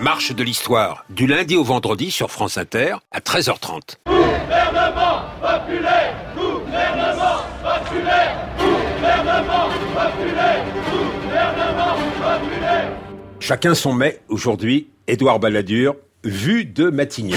marche de l'histoire, du lundi au vendredi sur France Inter à 13h30. Gouvernement populaire, gouvernement populaire, gouvernement populaire, gouvernement populaire. Chacun son mets. Aujourd'hui, Édouard Balladur, vue de Matignon.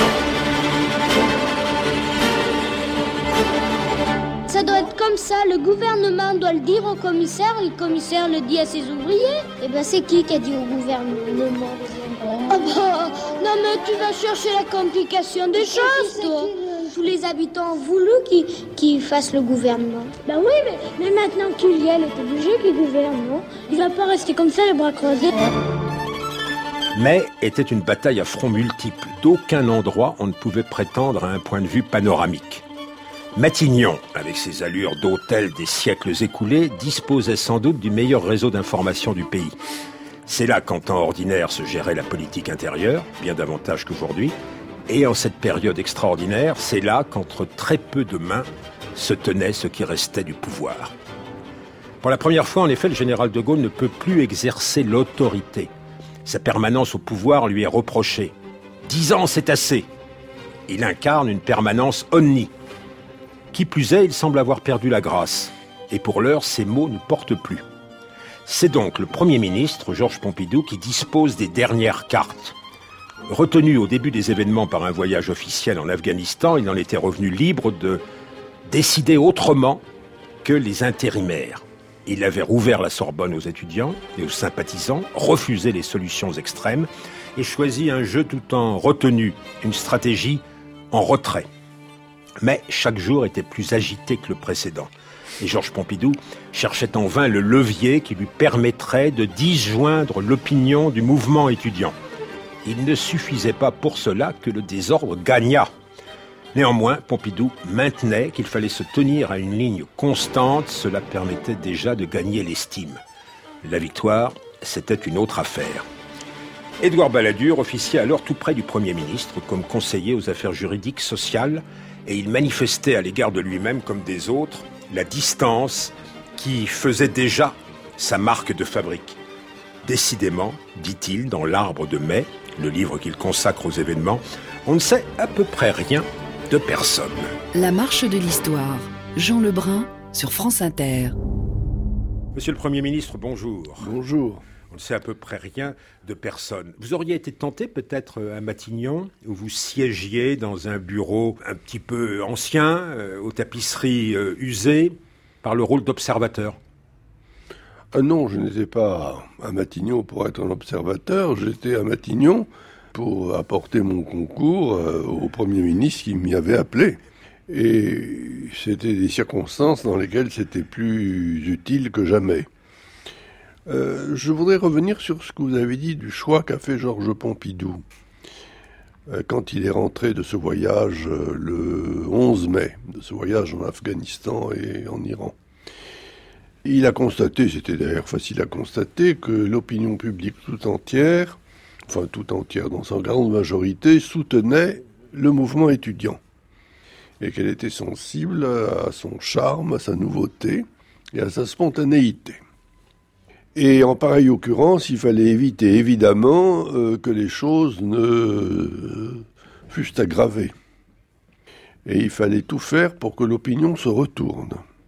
Ça doit être comme ça, le gouvernement doit le dire au commissaire, le commissaire le dit à ses ouvriers. Eh ben c'est qui a dit au gouvernement? Ah bah, non mais tu vas chercher la complication des choses, toi. Tous les habitants ont voulu qu'ils fassent le gouvernement. Bah oui, mais maintenant qu'il y est, elle est obligée qu'il gouverne, non? Il va pas rester comme ça, les bras croisés. Mai était une bataille à front multiples. D'aucun endroit on ne pouvait prétendre à un point de vue panoramique. Matignon, avec ses allures d'hôtel des siècles écoulés, disposait sans doute du meilleur réseau d'information du pays. C'est là qu'en temps ordinaire se gérait la politique intérieure, bien davantage qu'aujourd'hui. Et en cette période extraordinaire, c'est là qu'entre très peu de mains se tenait ce qui restait du pouvoir. Pour la première fois, en effet, le général de Gaulle ne peut plus exercer l'autorité. Sa permanence au pouvoir lui est reprochée. 10 ans, c'est assez. Il incarne une permanence omni. Qui plus est, il semble avoir perdu la grâce. Et pour l'heure, ses mots ne portent plus. C'est donc le Premier ministre, Georges Pompidou, qui dispose des dernières cartes. Retenu au début des événements par un voyage officiel en Afghanistan, il en était revenu libre de décider autrement que les intérimaires. Il avait rouvert la Sorbonne aux étudiants et aux sympathisants, refusé les solutions extrêmes et choisi un jeu tout en retenue, une stratégie en retrait. Mais chaque jour était plus agité que le précédent. Et Georges Pompidou cherchait en vain le levier qui lui permettrait de disjoindre l'opinion du mouvement étudiant. Il ne suffisait pas pour cela que le désordre gagnât. Néanmoins, Pompidou maintenait qu'il fallait se tenir à une ligne constante. Cela permettait déjà de gagner l'estime. La victoire, c'était une autre affaire. Édouard Balladur officiait alors tout près du Premier ministre comme conseiller aux affaires juridiques, sociales, et il manifestait à l'égard de lui-même comme des autres la distance qui faisait déjà sa marque de fabrique. Décidément, dit-il dans L'Arbre de Mai, le livre qu'il consacre aux événements, on ne sait à peu près rien de personne. La marche de l'histoire. Jean Lebrun sur France Inter. Monsieur le Premier ministre, bonjour. Bonjour. On ne sait à peu près rien de personne. Vous auriez été tenté peut-être à Matignon, où vous siégiez dans un bureau un petit peu ancien, aux tapisseries usées, par le rôle d'observateur. Ah non, je n'étais pas à Matignon pour être un observateur, j'étais à Matignon pour apporter mon concours au Premier ministre qui m'y avait appelé. Et c'était des circonstances dans lesquelles c'était plus utile que jamais. Je voudrais revenir sur ce que vous avez dit du choix qu'a fait Georges Pompidou quand il est rentré de ce voyage le 11 mai, de ce voyage en Afghanistan et en Iran. Il a constaté, c'était d'ailleurs facile à constater, que l'opinion publique tout entière dans sa grande majorité, soutenait le mouvement étudiant et qu'elle était sensible à son charme, à sa nouveauté et à sa spontanéité. Et en pareille occurrence, il fallait éviter évidemment que les choses ne fussent aggravées. Et il fallait tout faire pour que l'opinion se retourne.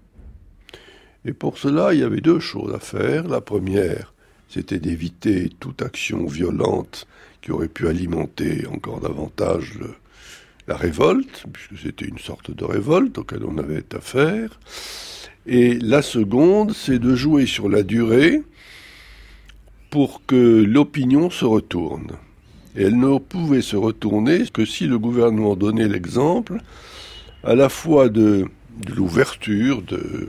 Et pour cela, il y avait deux choses à faire. La première, c'était d'éviter toute action violente qui aurait pu alimenter encore davantage la révolte, puisque c'était une sorte de révolte auquel on avait affaire. Et la seconde, c'est de jouer sur la durée pour que l'opinion se retourne. Et elle ne pouvait se retourner que si le gouvernement donnait l'exemple à la fois de l'ouverture,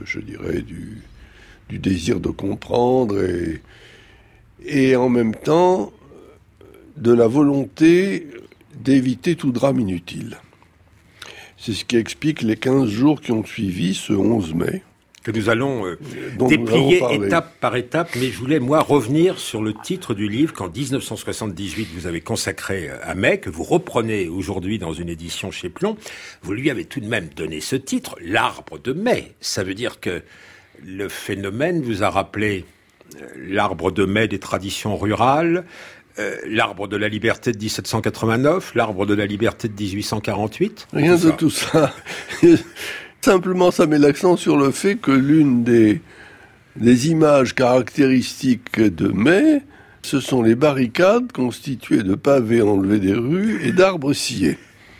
du désir de comprendre et en même temps de la volonté d'éviter tout drame inutile. C'est ce qui explique les 15 jours qui ont suivi ce 11 mai. Que nous allons déplier étape par étape, mais je voulais, moi, revenir sur le titre du livre qu'en 1978 vous avez consacré à Mai, que vous reprenez aujourd'hui dans une édition chez Plon. Vous lui avez tout de même donné ce titre, L'Arbre de Mai. Ça veut dire que le phénomène vous a rappelé l'arbre de mai des traditions rurales, l'arbre de la liberté de 1789, l'arbre de la liberté de 1848. Rien de tout ça. Simplement, ça met l'accent sur le fait que l'une des images caractéristiques de mai, ce sont les barricades constituées de pavés enlevés des rues et d'arbres sciés.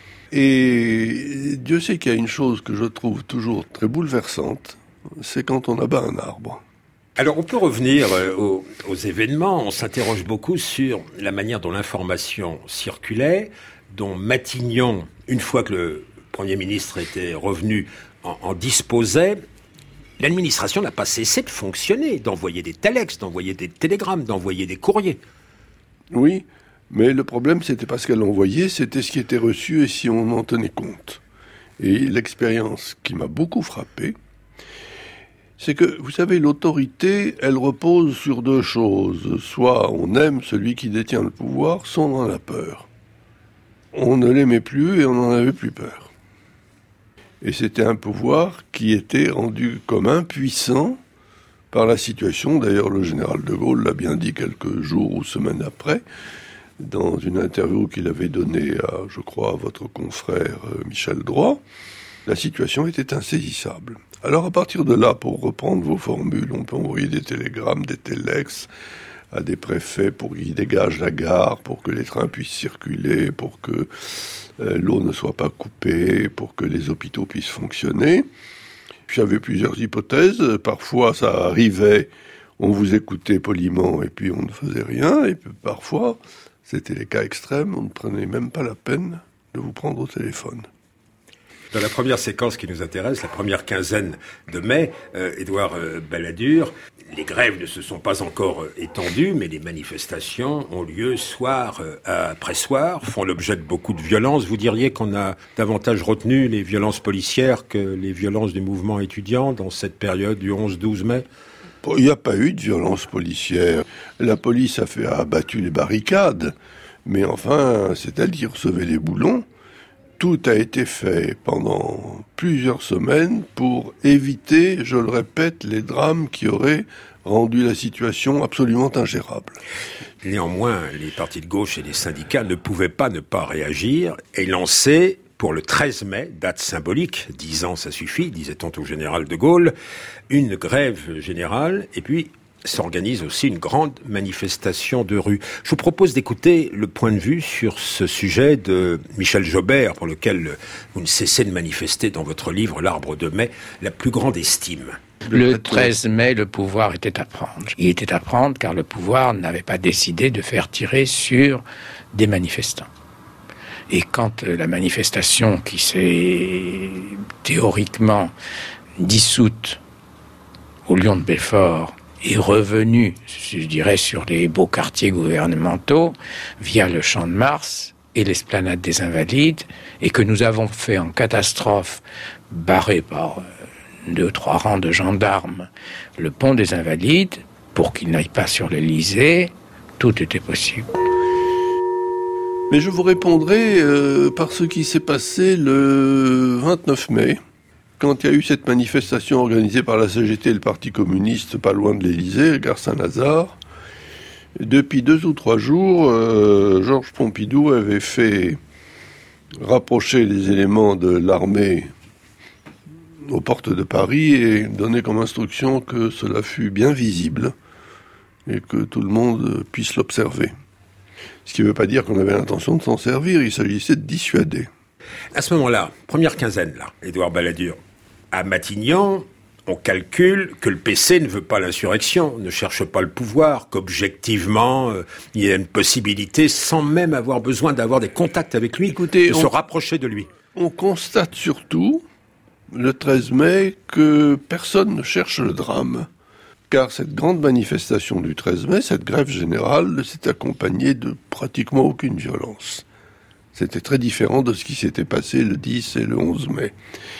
Et Dieu sait qu'il y a une chose que je trouve toujours très bouleversante, c'est quand on abat un arbre. Alors on peut revenir aux événements, on s'interroge beaucoup sur la manière dont l'information circulait, dont Matignon, une fois que le Premier ministre était revenu, en disposait. L'administration n'a pas cessé de fonctionner, d'envoyer des telex, d'envoyer des télégrammes, d'envoyer des courriers. Oui, mais le problème, c'était pas ce qu'elle envoyait, c'était ce qui était reçu et si on en tenait compte. Et l'expérience qui m'a beaucoup frappé, c'est que, vous savez, l'autorité, elle repose sur deux choses. Soit on aime celui qui détient le pouvoir, soit on en a peur. On ne l'aimait plus et on n'en avait plus peur. Et c'était un pouvoir qui était rendu comme impuissant par la situation. D'ailleurs, le général de Gaulle l'a bien dit quelques jours ou semaines après, dans une interview qu'il avait donnée à, je crois, à votre confrère Michel Droit. La situation était insaisissable. Alors, à partir de là, pour reprendre vos formules, on peut envoyer des télégrammes, des téléx à des préfets pour qu'ils dégagent la gare, pour que les trains puissent circuler, pour que l'eau ne soit pas coupée, pour que les hôpitaux puissent fonctionner. Puis il y avait plusieurs hypothèses. Parfois, ça arrivait, on vous écoutait poliment et puis on ne faisait rien. Et puis parfois, c'était les cas extrêmes, on ne prenait même pas la peine de vous prendre au téléphone. Dans la première séquence qui nous intéresse, la première quinzaine de mai, Édouard Balladur, les grèves ne se sont pas encore étendues, mais les manifestations ont lieu soir après soir, font l'objet de beaucoup de violences. Vous diriez qu'on a davantage retenu les violences policières que les violences du mouvement étudiant dans cette période du 11-12 mai ? Il n'y a pas eu de violence policière. La police a abattu les barricades, mais enfin, c'est elle qui recevait les boulons. Tout a été fait pendant plusieurs semaines pour éviter, je le répète, les drames qui auraient rendu la situation absolument ingérable. Néanmoins, les partis de gauche et les syndicats ne pouvaient pas ne pas réagir et lancer, pour le 13 mai, date symbolique, 10 ans ça suffit, disait-on au général de Gaulle, une grève générale et puis s'organise aussi une grande manifestation de rue. Je vous propose d'écouter le point de vue sur ce sujet de Michel Jobert, pour lequel vous ne cessez de manifester dans votre livre, L'Arbre de mai, la plus grande estime. Le 13 mai, le pouvoir était à prendre. Il était à prendre car le pouvoir n'avait pas décidé de faire tirer sur des manifestants. Et quand la manifestation qui s'est théoriquement dissoute au Lion de Belfort est revenu, je dirais, sur les beaux quartiers gouvernementaux, via le Champ de Mars et l'esplanade des Invalides, et que nous avons fait en catastrophe, barré par 2-3 rangs de gendarmes, le pont des Invalides, pour qu'il n'aille pas sur l'Élysée, tout était possible. Mais je vous répondrai par ce qui s'est passé le 29 mai, quand il y a eu cette manifestation organisée par la CGT et le Parti communiste pas loin de l'Élysée, gare Saint-Lazare. Depuis 2 ou 3 jours, Georges Pompidou avait fait rapprocher les éléments de l'armée aux portes de Paris et donné comme instruction que cela fût bien visible et que tout le monde puisse l'observer. Ce qui ne veut pas dire qu'on avait l'intention de s'en servir, il s'agissait de dissuader. À ce moment-là, première quinzaine, là, Édouard Balladur, à Matignon, on calcule que le PC ne veut pas l'insurrection, ne cherche pas le pouvoir, qu'objectivement, il y a une possibilité, sans même avoir besoin d'avoir des contacts avec lui, de se rapprocher de lui. On constate surtout, le 13 mai, que personne ne cherche le drame. Car cette grande manifestation du 13 mai, cette grève générale, s'est accompagnée de pratiquement aucune violence. C'était très différent de ce qui s'était passé le 10 et le 11 mai.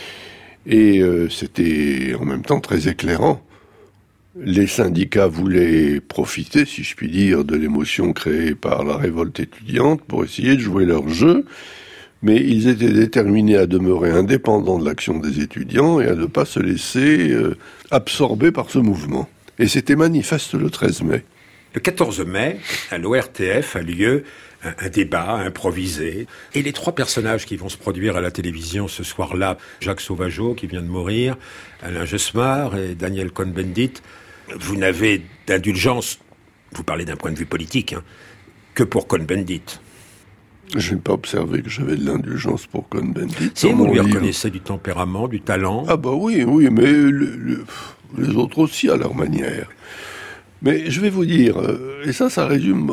Et c'était en même temps très éclairant. Les syndicats voulaient profiter, si je puis dire, de l'émotion créée par la révolte étudiante pour essayer de jouer leur jeu, mais ils étaient déterminés à demeurer indépendants de l'action des étudiants et à ne pas se laisser absorber par ce mouvement. Et c'était manifeste le 13 mai. Le 14 mai, à l'ORTF a lieu un débat improvisé. Et les 3 personnages qui vont se produire à la télévision ce soir-là, Jacques Sauvageau, qui vient de mourir, Alain Jesmar et Daniel Cohn-Bendit, vous n'avez d'indulgence, vous parlez d'un point de vue politique, que pour Cohn-Bendit. Je n'ai pas observé que j'avais de l'indulgence pour Cohn-Bendit. Si, vous lui reconnaissez du tempérament, du talent. Ah bah oui, mais les autres aussi à leur manière. Mais je vais vous dire, et ça résume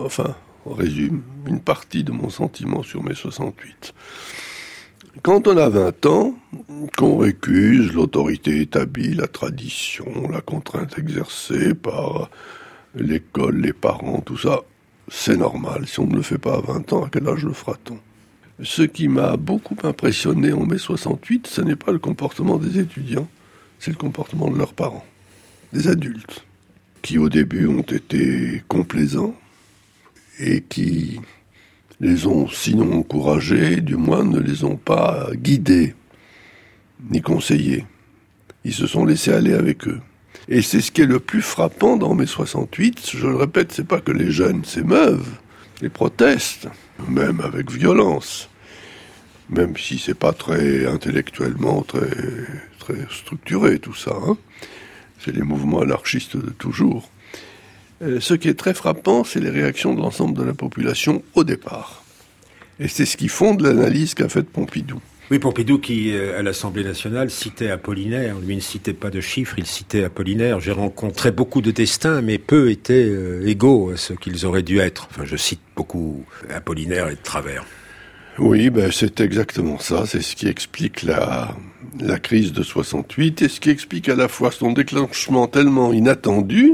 une partie de mon sentiment sur mai 68. Quand on a 20 ans, qu'on récuse l'autorité établie, la tradition, la contrainte exercée par l'école, les parents, tout ça, c'est normal. Si on ne le fait pas à 20 ans, à quel âge le fera-t-on ? Ce qui m'a beaucoup impressionné en mai 68, ce n'est pas le comportement des étudiants, c'est le comportement de leurs parents, des adultes, qui au début ont été complaisants et qui les ont sinon encouragés, du moins ne les ont pas guidés, ni conseillés. Ils se sont laissés aller avec eux. Et c'est ce qui est le plus frappant dans mai 68, je le répète, c'est pas que les jeunes s'émeuvent, ils protestent, même avec violence, même si c'est pas très intellectuellement, très structuré tout ça, c'est les mouvements anarchistes de toujours. Ce qui est très frappant, c'est les réactions de l'ensemble de la population au départ. Et c'est ce qui fonde l'analyse qu'a faite Pompidou. Oui, Pompidou qui, à l'Assemblée nationale, citait Apollinaire. Lui ne citait pas de chiffres, il citait Apollinaire. J'ai rencontré beaucoup de destins, mais peu étaient égaux à ce qu'ils auraient dû être. Enfin, je cite beaucoup Apollinaire et de travers. Oui, c'est exactement ça. C'est ce qui explique la crise de 68 et ce qui explique à la fois son déclenchement tellement inattendu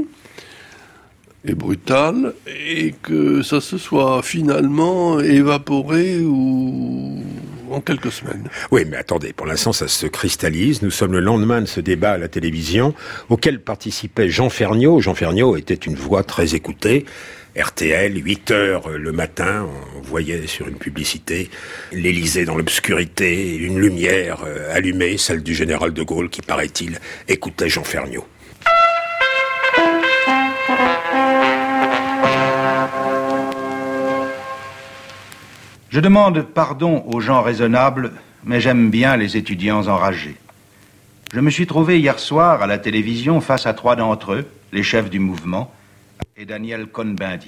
et brutal, et que ça se soit finalement évaporé ou en quelques semaines. Oui, mais attendez, pour l'instant ça se cristallise. Nous sommes le lendemain de ce débat à la télévision, auquel participait Jean Ferniaud. Jean Ferniaud était une voix très écoutée. RTL, 8h le matin, on voyait sur une publicité l'Élysée dans l'obscurité, une lumière allumée, celle du général de Gaulle qui, paraît-il, écoutait Jean Ferniaud. Je demande pardon aux gens raisonnables, mais j'aime bien les étudiants enragés. Je me suis trouvé hier soir à la télévision face à 3 d'entre eux, les chefs du mouvement, et Daniel Cohn-Bendit.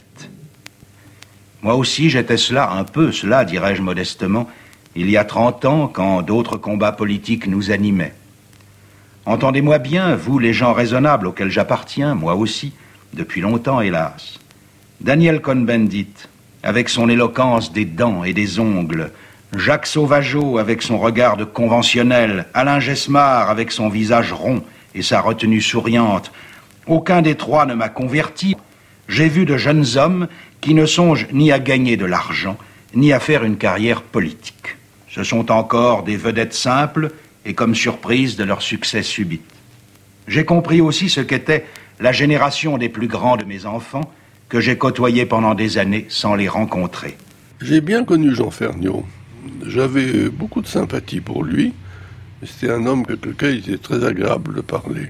Moi aussi j'étais un peu cela, dirais-je modestement, il y a 30 ans, quand d'autres combats politiques nous animaient. Entendez-moi bien, vous les gens raisonnables auxquels j'appartiens, moi aussi, depuis longtemps hélas. Daniel Cohn-Bendit, avec son éloquence des dents et des ongles, Jacques Sauvageau avec son regard de conventionnel, Alain Jesmar avec son visage rond et sa retenue souriante, aucun des 3 ne m'a converti. J'ai vu de jeunes hommes qui ne songent ni à gagner de l'argent, ni à faire une carrière politique. Ce sont encore des vedettes simples et comme surprise de leur succès subit. J'ai compris aussi ce qu'était la génération des plus grands de mes enfants, que j'ai côtoyé pendant des années sans les rencontrer. J'ai bien connu Jean Ferniaud. J'avais beaucoup de sympathie pour lui. C'était un homme avec lequel il était très agréable de parler.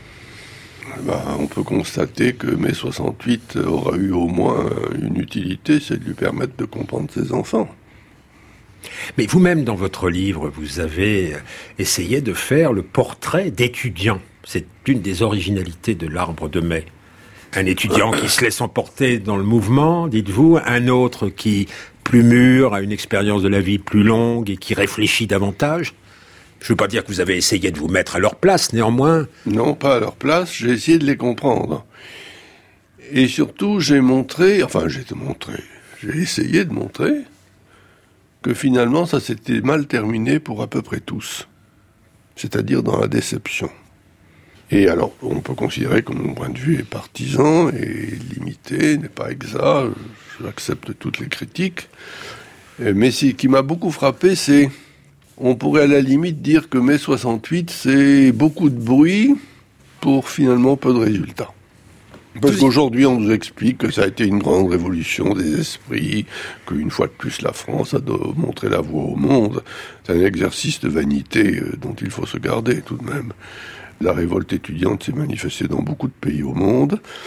On peut constater que mai 68 aura eu au moins une utilité, c'est de lui permettre de comprendre ses enfants. Mais vous-même, dans votre livre, vous avez essayé de faire le portrait d'étudiant. C'est une des originalités de l'Arbre de Mai. Un étudiant qui se laisse emporter dans le mouvement, dites-vous, un autre qui, plus mûr, a une expérience de la vie plus longue et qui réfléchit davantage. Je ne veux pas dire que vous avez essayé de vous mettre à leur place, néanmoins. Non, pas à leur place, j'ai essayé de les comprendre. Et surtout, j'ai essayé de montrer que finalement, ça s'était mal terminé pour à peu près tous. C'est-à-dire dans la déception. Et alors, on peut considérer que mon point de vue est partisan et limité, n'est pas exact, j'accepte toutes les critiques. Mais ce qui m'a beaucoup frappé, c'est, on pourrait à la limite dire que mai 68, c'est beaucoup de bruit pour finalement peu de résultats. Parce qu'aujourd'hui, on nous explique que ça a été une grande révolution des esprits, qu'une fois de plus, la France a montré la voie au monde. C'est un exercice de vanité dont il faut se garder tout de même. La révolte étudiante s'est manifestée dans beaucoup de pays au monde,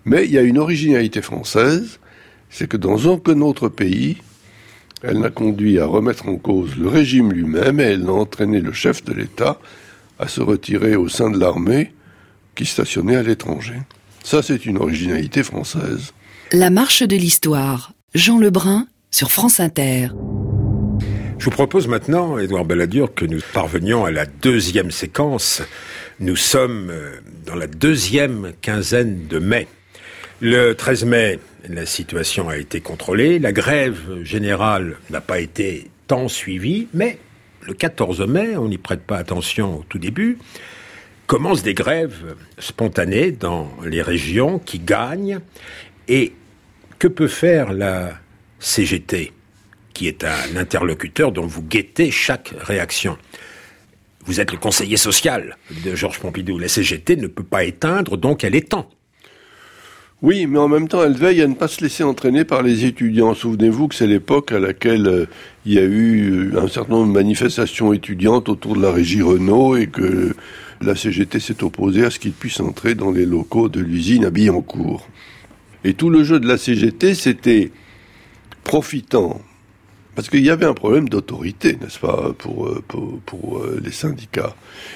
Mais il y a une originalité française, c'est que dans aucun autre pays, elle n'a conduit à remettre en cause le régime lui-même et elle n'a entraîné le chef de l'État à se retirer au sein de l'armée qui stationnait à l'étranger. Ça, c'est une originalité française. La marche de l'histoire. Jean Lebrun sur France Inter. Je vous propose maintenant, Édouard Balladur, que nous parvenions à la deuxième séquence. Nous sommes dans la deuxième quinzaine de mai. Le 13 mai, la situation a été contrôlée. La grève générale n'a pas été tant suivie, mais le 14 mai, on n'y prête pas attention au tout début, commencent des grèves spontanées dans les régions qui gagnent. Et que peut faire la CGT, qui est un interlocuteur dont vous guettez chaque réaction? Vous êtes le conseiller social de Georges Pompidou. La CGT ne peut pas éteindre, donc elle étend. Oui, mais en même temps, elle veille à ne pas se laisser entraîner par les étudiants. Souvenez-vous que c'est l'époque à laquelle il y a eu un certain nombre de manifestations étudiantes autour de la régie Renault et que la CGT s'est opposée à ce qu'ils puissent entrer dans les locaux de l'usine à Billancourt. Et tout le jeu de la CGT, c'était profitant, parce qu'il y avait un problème d'autorité, n'est-ce pas, pour les syndicats.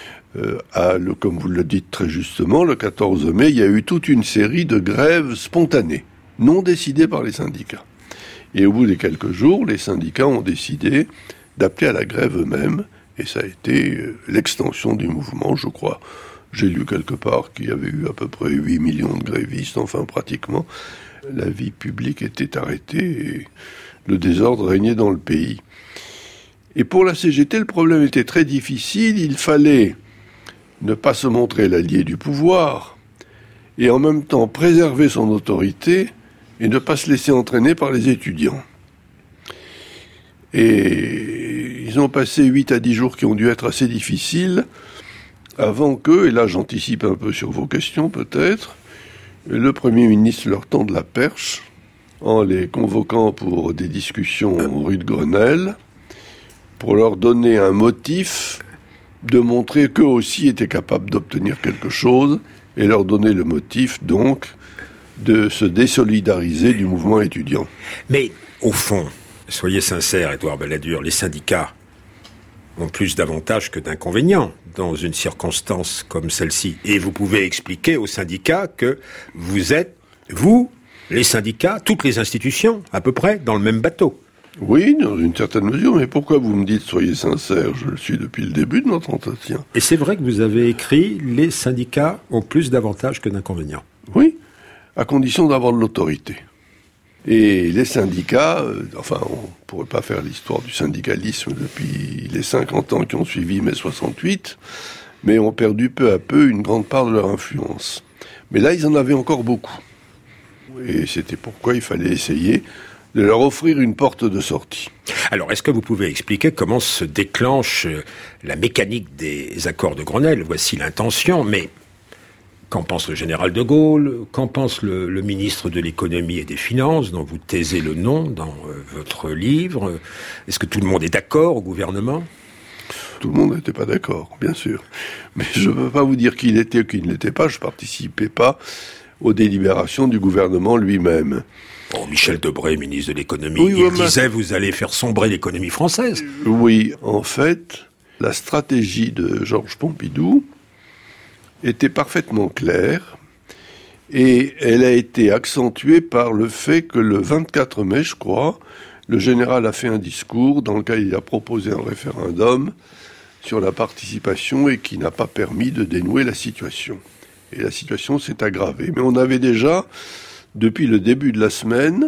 Comme vous le dites très justement, le 14 mai, il y a eu toute une série de grèves spontanées, non décidées par les syndicats. Et au bout de quelques jours, les syndicats ont décidé d'appeler à la grève eux-mêmes, et ça a été l'extension du mouvement, je crois. J'ai lu quelque part qu'il y avait eu à peu près 8 millions de grévistes, enfin pratiquement. La vie publique était arrêtée et le désordre régnait dans le pays. Et pour la CGT, le problème était très difficile. Il fallait ne pas se montrer l'allié du pouvoir et en même temps préserver son autorité et ne pas se laisser entraîner par les étudiants. Et ils ont passé 8 à 10 jours qui ont dû être assez difficiles avant que, et là j'anticipe un peu sur vos questions peut-être, le Premier ministre leur tende la perche en les convoquant pour des discussions rue de Grenelle, pour leur donner un motif de montrer qu'eux aussi étaient capables d'obtenir quelque chose, et leur donner le motif, donc, de se désolidariser du mouvement étudiant. Mais, au fond, soyez sincère, Édouard Balladur, les syndicats ont plus d'avantages que d'inconvénients dans une circonstance comme celle-ci. Et vous pouvez expliquer aux syndicats que vous êtes, vous, les syndicats, toutes les institutions, à peu près, dans le même bateau. Oui, dans une certaine mesure, mais pourquoi vous me dites « soyez sincère » ? Je le suis depuis le début de notre entretien. Et c'est vrai que vous avez écrit « les syndicats ont plus d'avantages que d'inconvénients ». Oui, à condition d'avoir de l'autorité. Et les syndicats, on ne pourrait pas faire l'histoire du syndicalisme depuis les 50 ans qui ont suivi mai 68, mais ont perdu peu à peu une grande part de leur influence. Mais là, ils en avaient encore beaucoup. Et c'était pourquoi il fallait essayer de leur offrir une porte de sortie. Alors, est-ce que vous pouvez expliquer comment se déclenche la mécanique des accords de Grenelle ? Voici l'intention, mais qu'en pense le général de Gaulle ? Qu'en pense le ministre de l'économie et des finances, dont vous taisez le nom dans votre livre ? Est-ce que tout le monde est d'accord au gouvernement ? Tout le monde n'était pas d'accord, bien sûr. Mais je ne peux pas vous dire qui il était ou qui ne l'était pas. Je ne participais pas aux délibérations du gouvernement lui-même. Bon, Michel Debré, ministre de l'économie, il disait « vous allez faire sombrer l'économie française ». Oui, en fait, la stratégie de Georges Pompidou était parfaitement claire et elle a été accentuée par le fait que le 24 mai, je crois, le général a fait un discours dans lequel il a proposé un référendum sur la participation et qui n'a pas permis de dénouer la situation. Et la situation s'est aggravée. Mais on avait déjà, depuis le début de la semaine,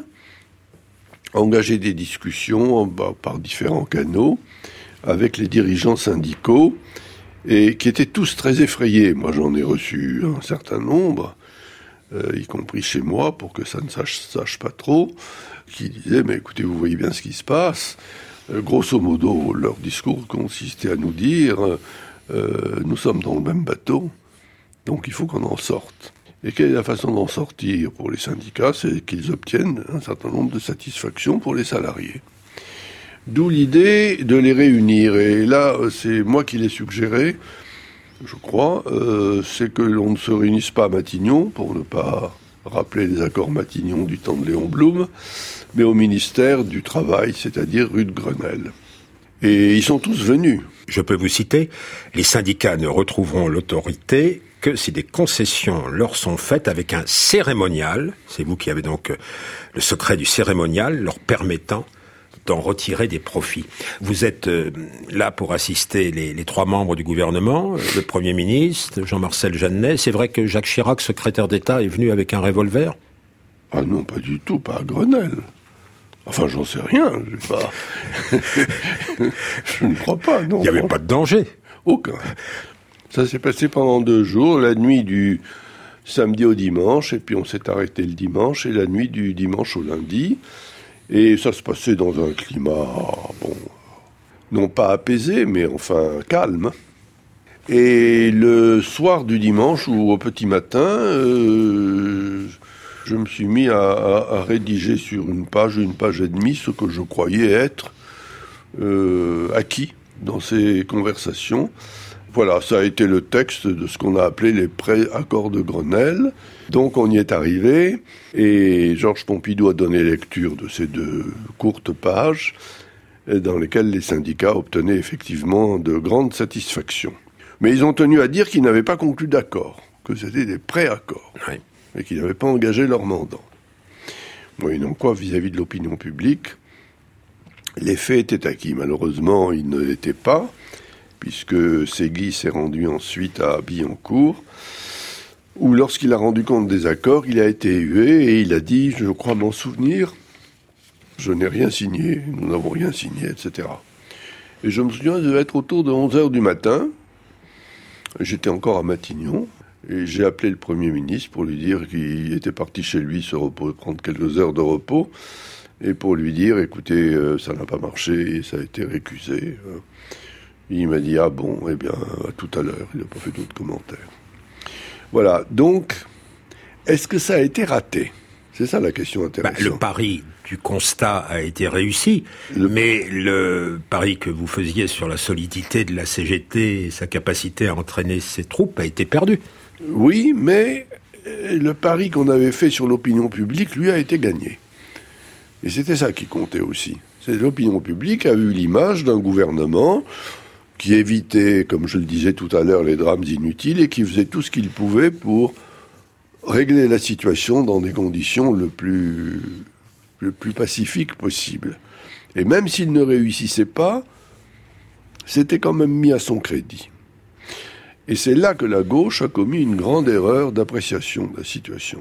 engagé des discussions par différents canaux avec les dirigeants syndicaux et qui étaient tous très effrayés. Moi, j'en ai reçu un certain nombre, y compris chez moi, pour que ça ne sache pas trop, qui disaient « mais écoutez, vous voyez bien ce qui se passe ». Grosso modo, leur discours consistait à nous dire nous sommes dans le même bateau, donc il faut qu'on en sorte. Et quelle est la façon d'en sortir pour les syndicats ? C'est qu'ils obtiennent un certain nombre de satisfactions pour les salariés. D'où l'idée de les réunir. Et là, c'est moi qui l'ai suggéré, je crois, c'est que l'on ne se réunisse pas à Matignon pour ne pas rappeler les accords Matignon du temps de Léon Blum, mais au ministère du Travail, c'est-à-dire rue de Grenelle. Et ils sont tous venus. Je peux vous citer, les syndicats ne retrouveront l'autorité que si des concessions leur sont faites avec un cérémonial, c'est vous qui avez donc le secret du cérémonial, leur permettant d'en retirer des profits. Vous êtes là pour assister les 3 membres du gouvernement, le Premier ministre, Jean-Marcel Jeannet. C'est vrai que Jacques Chirac, secrétaire d'État, est venu avec un revolver ? Ah non, pas du tout, pas à Grenelle. Enfin, j'en sais rien, je ne crois pas, non. Il n'y avait pas de danger ? Aucun. Ça s'est passé pendant 2 jours, la nuit du samedi au dimanche, et puis on s'est arrêté le dimanche, et la nuit du dimanche au lundi. Et ça se passait dans un climat, non pas apaisé, mais enfin calme. Et le soir du dimanche, ou au petit matin, je me suis mis à rédiger sur une page et demie, ce que je croyais être acquis dans ces conversations. Voilà, ça a été le texte de ce qu'on a appelé les pré-accords de Grenelle. Donc on y est arrivé, et Georges Pompidou a donné lecture de ces 2 courtes pages, dans lesquelles les syndicats obtenaient effectivement de grandes satisfactions. Mais ils ont tenu à dire qu'ils n'avaient pas conclu d'accord, que c'était des pré-accords, oui, et qu'ils n'avaient pas engagé leur mandant. Moyennant quoi, vis-à-vis de l'opinion publique, les faits étaient acquis. Malheureusement, ils ne l'étaient pas, puisque Ségui s'est rendu ensuite à Billancourt, où lorsqu'il a rendu compte des accords, il a été hué et il a dit, je crois m'en souvenir, je n'ai rien signé, nous n'avons rien signé, etc. Et je me souviens, ça devait être autour de 11h du matin, j'étais encore à Matignon, et j'ai appelé le Premier ministre pour lui dire qu'il était parti chez lui se prendre quelques heures de repos, et pour lui dire, écoutez, ça n'a pas marché, et ça a été récusé. Il m'a dit, ah bon, eh bien, à tout à l'heure, il n'a pas fait d'autres commentaires. Voilà, donc, est-ce que ça a été raté ? C'est ça la question intéressante. Le pari du constat a été réussi, mais le pari que vous faisiez sur la solidité de la CGT et sa capacité à entraîner ses troupes a été perdu. Oui, mais le pari qu'on avait fait sur l'opinion publique, lui, a été gagné. Et c'était ça qui comptait aussi. C'est l'opinion publique a vu l'image d'un gouvernement qui évitait, comme je le disais tout à l'heure, les drames inutiles et qui faisait tout ce qu'il pouvait pour régler la situation dans des conditions le plus pacifiques possible. Et même s'il ne réussissait pas, c'était quand même mis à son crédit. Et c'est là que la gauche a commis une grande erreur d'appréciation de la situation.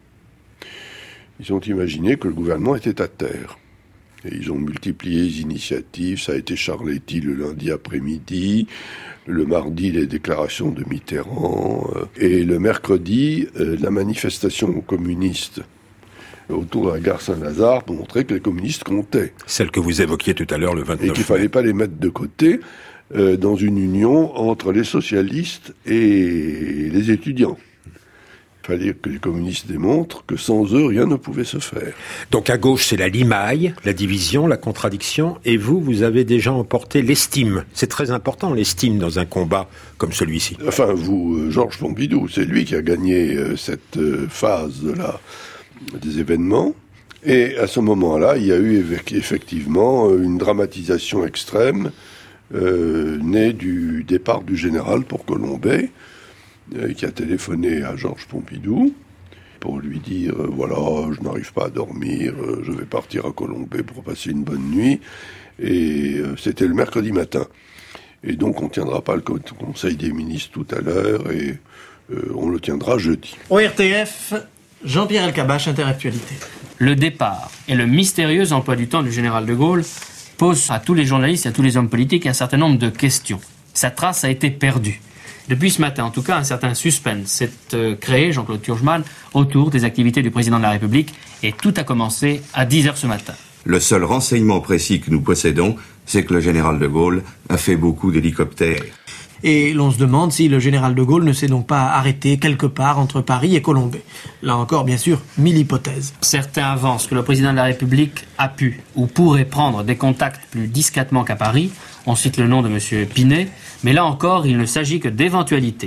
Ils ont imaginé que le gouvernement était à terre. Et ils ont multiplié les initiatives, ça a été Charletti le lundi après-midi, le mardi les déclarations de Mitterrand, et le mercredi la manifestation communiste autour de la gare Saint-Lazare pour montrer que les communistes comptaient. Celle que vous évoquiez tout à l'heure le 29 mai. Et qu'il ne fallait pas les mettre de côté dans une union entre les socialistes et les étudiants. Il fallait que les communistes démontrent que sans eux, rien ne pouvait se faire. Donc à gauche, c'est la limaille, la division, la contradiction, et vous avez déjà emporté l'estime. C'est très important, l'estime, dans un combat comme celui-ci. Enfin, vous, Georges Pompidou, c'est lui qui a gagné cette phase des événements. Et à ce moment-là, il y a eu effectivement une dramatisation extrême née du départ du général pour Colombey, qui a téléphoné à Georges Pompidou pour lui dire voilà, je n'arrive pas à dormir, je vais partir à Colombey pour passer une bonne nuit. Et c'était le mercredi matin. Et donc on ne tiendra pas le Conseil des ministres tout à l'heure, et on le tiendra jeudi. ORTF, Jean-Pierre Elkabbach, Inter-Actualité. Le départ et le mystérieux emploi du temps du général de Gaulle posent à tous les journalistes et à tous les hommes politiques un certain nombre de questions. Sa trace a été perdue. Depuis ce matin, en tout cas, un certain suspense s'est créé, Jean-Claude Turgeman, autour des activités du président de la République, et tout a commencé à 10h ce matin. Le seul renseignement précis que nous possédons, c'est que le général de Gaulle a fait beaucoup d'hélicoptères. Et l'on se demande si le général de Gaulle ne s'est donc pas arrêté quelque part entre Paris et Colombey. Là encore, bien sûr, 1000 hypothèses. Certains avancent que le président de la République a pu ou pourrait prendre des contacts plus discrètement qu'à Paris. On cite le nom de M. Pinet, mais là encore, il ne s'agit que d'éventualités.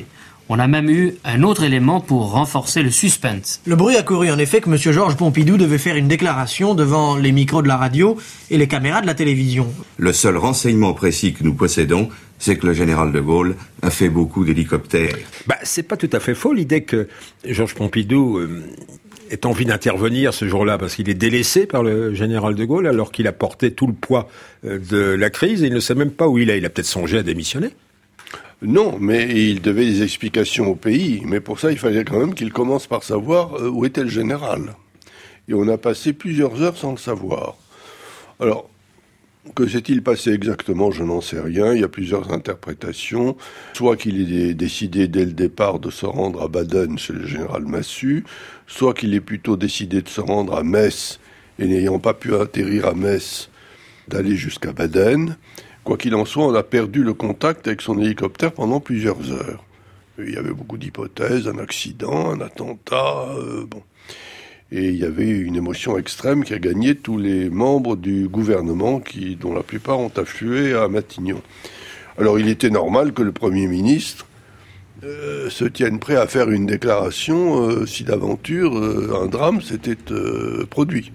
On a même eu un autre élément pour renforcer le suspense. Le bruit a couru en effet que M. Georges Pompidou devait faire une déclaration devant les micros de la radio et les caméras de la télévision. Le seul renseignement précis que nous possédons, c'est que le général de Gaulle a fait beaucoup d'hélicoptères. C'est pas tout à fait faux l'idée que Georges Pompidou ait envie d'intervenir ce jour-là, parce qu'il est délaissé par le général de Gaulle alors qu'il a porté tout le poids de la crise et il ne sait même pas où il est. Il a peut-être songé à démissionner. Non, mais il devait des explications au pays. Mais pour ça, il fallait quand même qu'il commence par savoir où était le général. Et on a passé plusieurs heures sans le savoir. Alors, que s'est-il passé exactement, je n'en sais rien. Il y a plusieurs interprétations. Soit qu'il ait décidé dès le départ de se rendre à Baden chez le général Massu, soit qu'il ait plutôt décidé de se rendre à Metz, et n'ayant pas pu atterrir à Metz, d'aller jusqu'à Baden. Quoi qu'il en soit, on a perdu le contact avec son hélicoptère pendant plusieurs heures. Il y avait beaucoup d'hypothèses, un accident, un attentat, Et il y avait une émotion extrême qui a gagné tous les membres du gouvernement, dont la plupart ont afflué à Matignon. Alors il était normal que le Premier ministre se tienne prêt à faire une déclaration si d'aventure un drame s'était produit.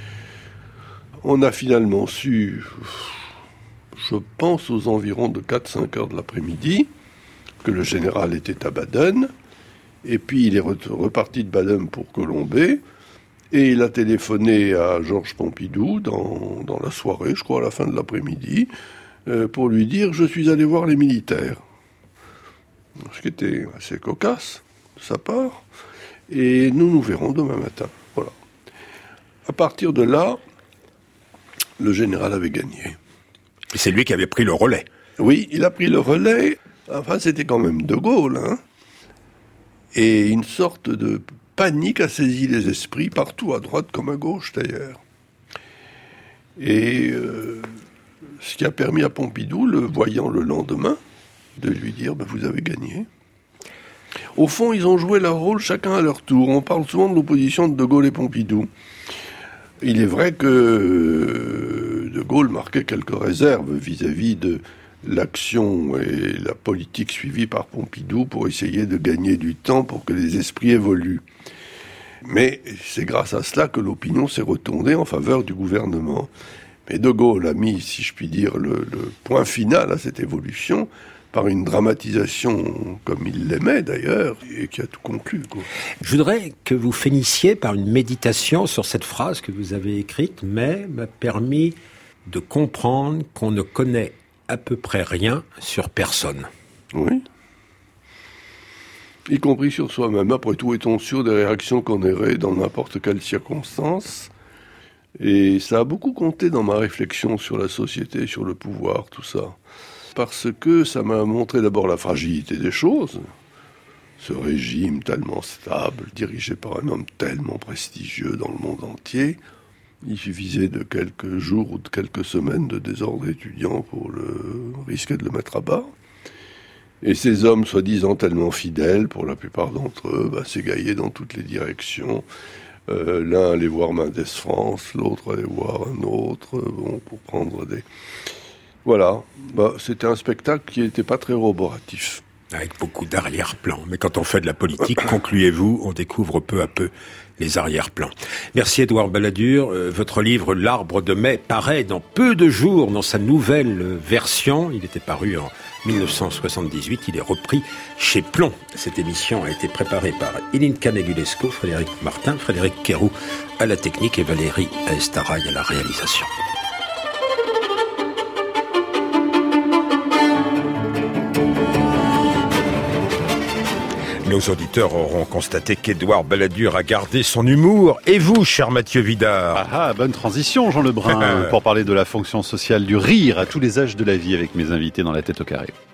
On a finalement su, je pense aux environs de 4-5 heures de l'après-midi, que le général était à Baden, et puis il est reparti de Baden pour Colombey, et il a téléphoné à Georges Pompidou dans la soirée, je crois à la fin de l'après-midi, pour lui dire « je suis allé voir les militaires ». Ce qui était assez cocasse de sa part, et nous verrons demain matin. Voilà. À partir de là, le général avait gagné. Et c'est lui qui avait pris le relais. Oui, il a pris le relais. Enfin, c'était quand même De Gaulle, hein. Et une sorte de panique a saisi les esprits, partout à droite comme à gauche d'ailleurs. Et ce qui a permis à Pompidou, le voyant le lendemain, de lui dire vous avez gagné. Au fond, ils ont joué leur rôle chacun à leur tour. On parle souvent de l'opposition de Gaulle et Pompidou. Il est vrai que De Gaulle marquait quelques réserves vis-à-vis de l'action et la politique suivie par Pompidou pour essayer de gagner du temps pour que les esprits évoluent. Mais c'est grâce à cela que l'opinion s'est retournée en faveur du gouvernement. Mais De Gaulle a mis, si je puis dire, le point final à cette évolution par une dramatisation comme il l'aimait d'ailleurs, et qui a tout conclu, quoi. Je voudrais que vous finissiez par une méditation sur cette phrase que vous avez écrite, mais m'a permis de comprendre qu'on ne connaît à peu près rien sur personne. Oui. Y compris sur soi-même. Après tout, est-on sûr des réactions qu'on aurait dans n'importe quelle circonstance ? Et ça a beaucoup compté dans ma réflexion sur la société, sur le pouvoir, tout ça. Parce que ça m'a montré d'abord la fragilité des choses. Ce régime tellement stable, dirigé par un homme tellement prestigieux dans le monde entier, il suffisait de quelques jours ou de quelques semaines de désordre étudiant pour risquer de le mettre à bas. Et ces hommes, soi-disant tellement fidèles, pour la plupart d'entre eux, s'égaillaient dans toutes les directions. L'un allait voir Mendes France, l'autre allait voir un autre, pour prendre des... Voilà, c'était un spectacle qui n'était pas très roboratif. Avec beaucoup d'arrière-plans. Mais quand on fait de la politique, concluez-vous, on découvre peu à peu les arrière-plans. Merci Édouard Balladur. Votre livre « L'Arbre de mai » paraît dans peu de jours dans sa nouvelle version. Il était paru en 1978. Il est repris chez Plomb. Cette émission a été préparée par Ilinka Negulesco, Frédéric Martin, Frédéric Quérou à la technique et Valérie Aestaraï à la réalisation. Nos auditeurs auront constaté qu'Édouard Balladur a gardé son humour. Et vous, cher Mathieu Vidard ? Bonne transition, Jean Lebrun, pour parler de la fonction sociale du rire à tous les âges de la vie avec mes invités dans La Tête au Carré.